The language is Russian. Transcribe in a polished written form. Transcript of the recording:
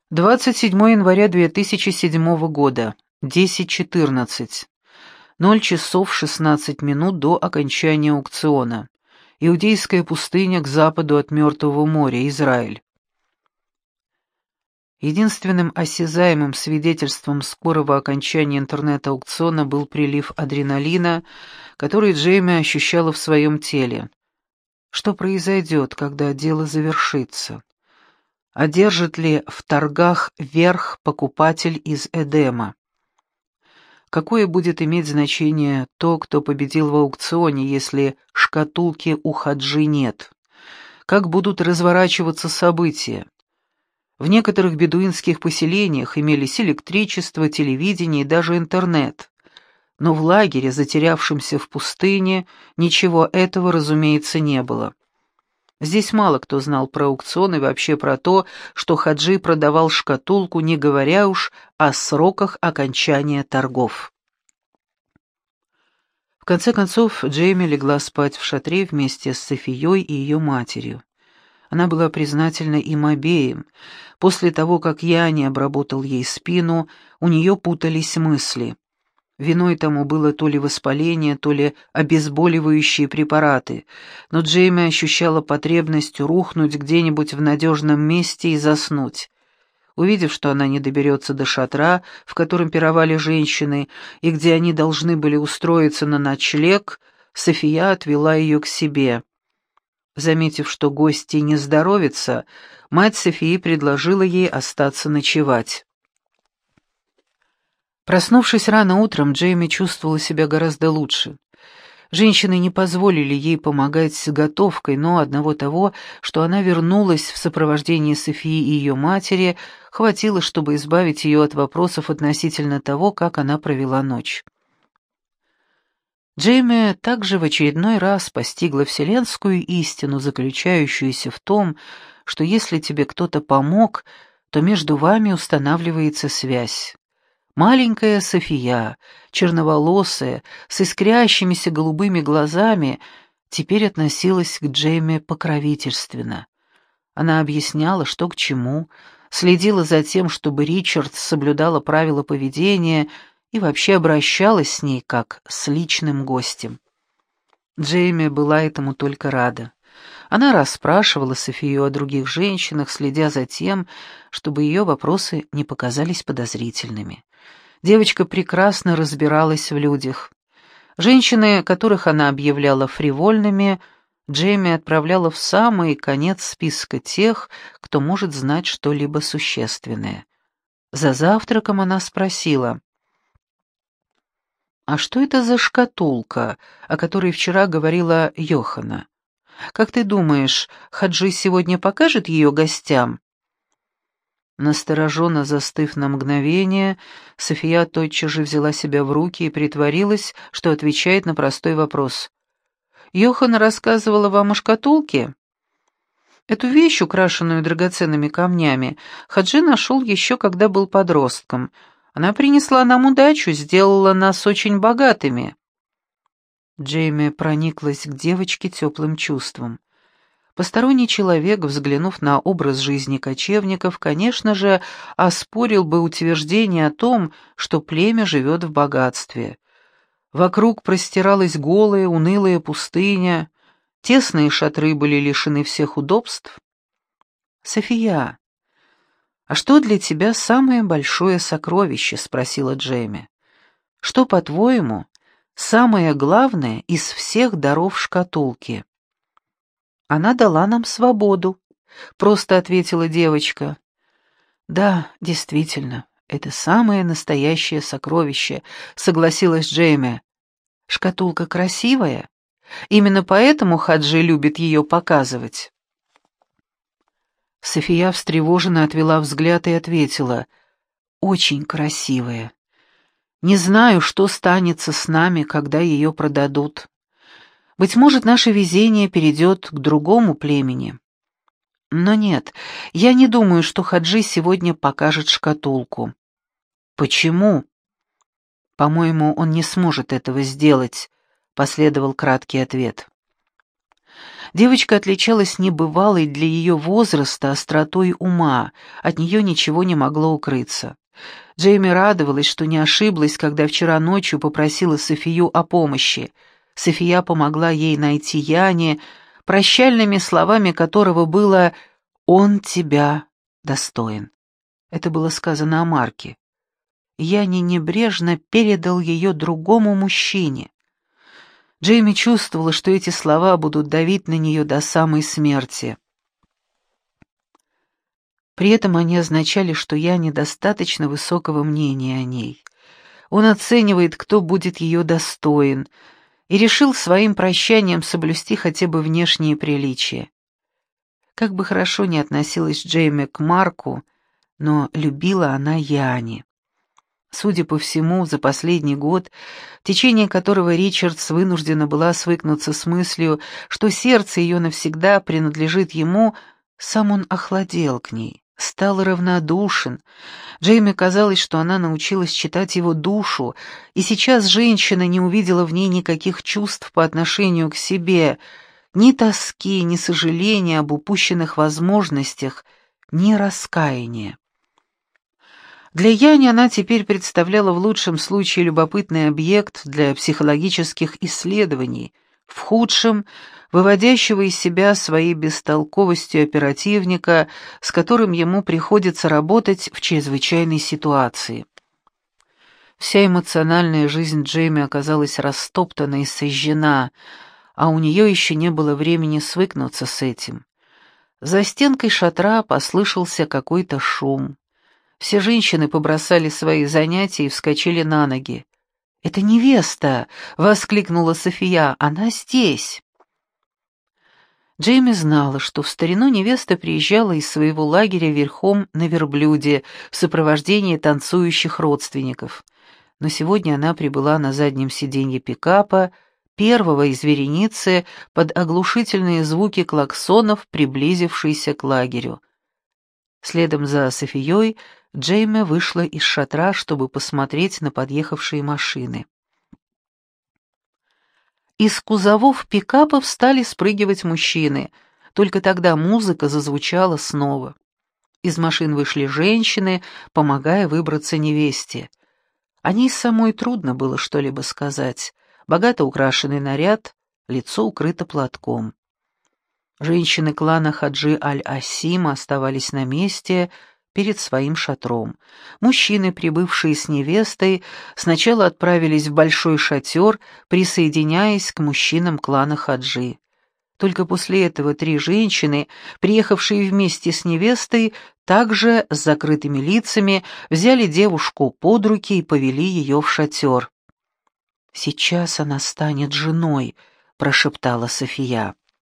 27 января 2007 года, 10:14. 0 часов 16 минут до окончания аукциона. Иудейская пустыня к западу от Мертвого моря, Израиль. Единственным осязаемым свидетельством скорого окончания интернет-аукциона был прилив адреналина, который Джейми ощущала в своем теле. Что произойдет, когда дело завершится? Одержит ли в торгах верх покупатель из Эдема? Какое будет иметь значение то, кто победил в аукционе, если шкатулки у Хаджи нет? Как будут разворачиваться события? В некоторых бедуинских поселениях имелись электричество, телевидение и даже интернет. Но в лагере, затерявшемся в пустыне, ничего этого, разумеется, не было. Здесь мало кто знал про аукцион и вообще про то, что Хаджи продавал шкатулку, не говоря уж о сроках окончания торгов. В конце концов, Джейми легла спать в шатре вместе с Софией и ее матерью. Она была признательна им обеим. После того, как я не обработал ей спину, у нее путались мысли. Виной тому было то ли воспаление, то ли обезболивающие препараты, но Джейми ощущала потребность рухнуть где-нибудь в надежном месте и заснуть. Увидев, что она не доберется до шатра, в котором пировали женщины, и где они должны были устроиться на ночлег, София отвела ее к себе. Заметив, что гости не здоровится, мать Софии предложила ей остаться ночевать. Проснувшись рано утром, Джейми чувствовала себя гораздо лучше. Женщины не позволили ей помогать с готовкой, но одного того, что она вернулась в сопровождении Софии и ее матери, хватило, чтобы избавить ее от вопросов относительно того, как она провела ночь. Джейми также в очередной раз постигла вселенскую истину, заключающуюся в том, что если тебе кто-то помог, то между вами устанавливается связь. Маленькая София, черноволосая, с искрящимися голубыми глазами, теперь относилась к Джейми покровительственно. Она объясняла, что к чему, следила за тем, чтобы Ричард соблюдала правила поведения и вообще обращалась с ней как с личным гостем. Джейми была этому только рада. Она расспрашивала Софию о других женщинах, следя за тем, чтобы ее вопросы не показались подозрительными. Девочка прекрасно разбиралась в людях. Женщины, которых она объявляла фривольными, Джейми отправляла в самый конец списка тех, кто может знать что-либо существенное. За завтраком она спросила: «А что это за шкатулка, о которой вчера говорила Йохана? Как ты думаешь, Хаджи сегодня покажет ее гостям?» Настороженно застыв на мгновение, София тотчас же взяла себя в руки и притворилась, что отвечает на простой вопрос. «Йохана рассказывала вам о шкатулке? Эту вещь, украшенную драгоценными камнями, Хаджи нашел еще когда был подростком. Она принесла нам удачу, сделала нас очень богатыми». Джейми прониклась к девочке теплым чувством. Посторонний человек, взглянув на образ жизни кочевников, конечно же, оспорил бы утверждение о том, что племя живет в богатстве. Вокруг простиралась голая, унылая пустыня, тесные шатры были лишены всех удобств. «София, а что для тебя самое большое сокровище?» — спросила Джейми. «Что, по-твоему, самое главное из всех даров шкатулки?» «Она дала нам свободу», — просто ответила девочка. «Да, действительно, это самое настоящее сокровище», — согласилась Джейми. «Шкатулка красивая. Именно поэтому Хаджи любит ее показывать». София встревоженно отвела взгляд и ответила: «Очень красивая. Не знаю, что станется с нами, когда ее продадут. Быть может, наше везение перейдет к другому племени. Но нет, я не думаю, что Хаджи сегодня покажет шкатулку». «Почему?» «По-моему, он не сможет этого сделать», — последовал краткий ответ. Девочка отличалась небывалой для ее возраста остротой ума, от нее ничего не могло укрыться. Джейми радовалась, что не ошиблась, когда вчера ночью попросила Софию о помощи. София помогла ей найти Яне, прощальными словами которого было «Он тебя достоин». Это было сказано о Марке. Яне небрежно передал ее другому мужчине. Джейми чувствовала, что эти слова будут давить на нее до самой смерти. При этом они означали, что я недостаточно высокого мнения о ней. Он оценивает, кто будет ее достоин, и решил своим прощанием соблюсти хотя бы внешние приличия. Как бы хорошо ни относилась Джейми к Марку, но любила она Яне. Судя по всему, за последний год, в течение которого Ричардс вынуждена была свыкнуться с мыслью, что сердце ее навсегда принадлежит ему, сам он охладел к ней, стал равнодушен. Джейми казалось, что она научилась читать его душу, и сейчас женщина не увидела в ней никаких чувств по отношению к себе, ни тоски, ни сожаления об упущенных возможностях, ни раскаяния. Для Яни она теперь представляла в лучшем случае любопытный объект для психологических исследований, в худшем — выводящего из себя своей бестолковостью оперативника, с которым ему приходится работать в чрезвычайной ситуации. Вся эмоциональная жизнь Джейми оказалась растоптана и сожжена, а у нее еще не было времени свыкнуться с этим. За стенкой шатра послышался какой-то шум. Все женщины побросали свои занятия и вскочили на ноги. «Это невеста!» — воскликнула София. «Она здесь!» Джейми знала, что в старину невеста приезжала из своего лагеря верхом на верблюде в сопровождении танцующих родственников. Но сегодня она прибыла на заднем сиденье пикапа, первого из вереницы, под оглушительные звуки клаксонов, приблизившейся к лагерю. Следом за Софией Джейми вышла из шатра, чтобы посмотреть на подъехавшие машины. Из кузовов пикапов стали спрыгивать мужчины. Только тогда музыка зазвучала снова. Из машин вышли женщины, помогая выбраться невесте. О ней самой трудно было что-либо сказать. Богато украшенный наряд, лицо укрыто платком. Женщины клана Хаджи Аль-Асима оставались на месте перед своим шатром. Мужчины, прибывшие с невестой, сначала отправились в большой шатер, присоединяясь к мужчинам клана Хаджи. Только после этого 3 женщины, приехавшие вместе с невестой, также с закрытыми лицами, взяли девушку под руки и повели ее в шатер. «Сейчас она станет женой», — прошептала София.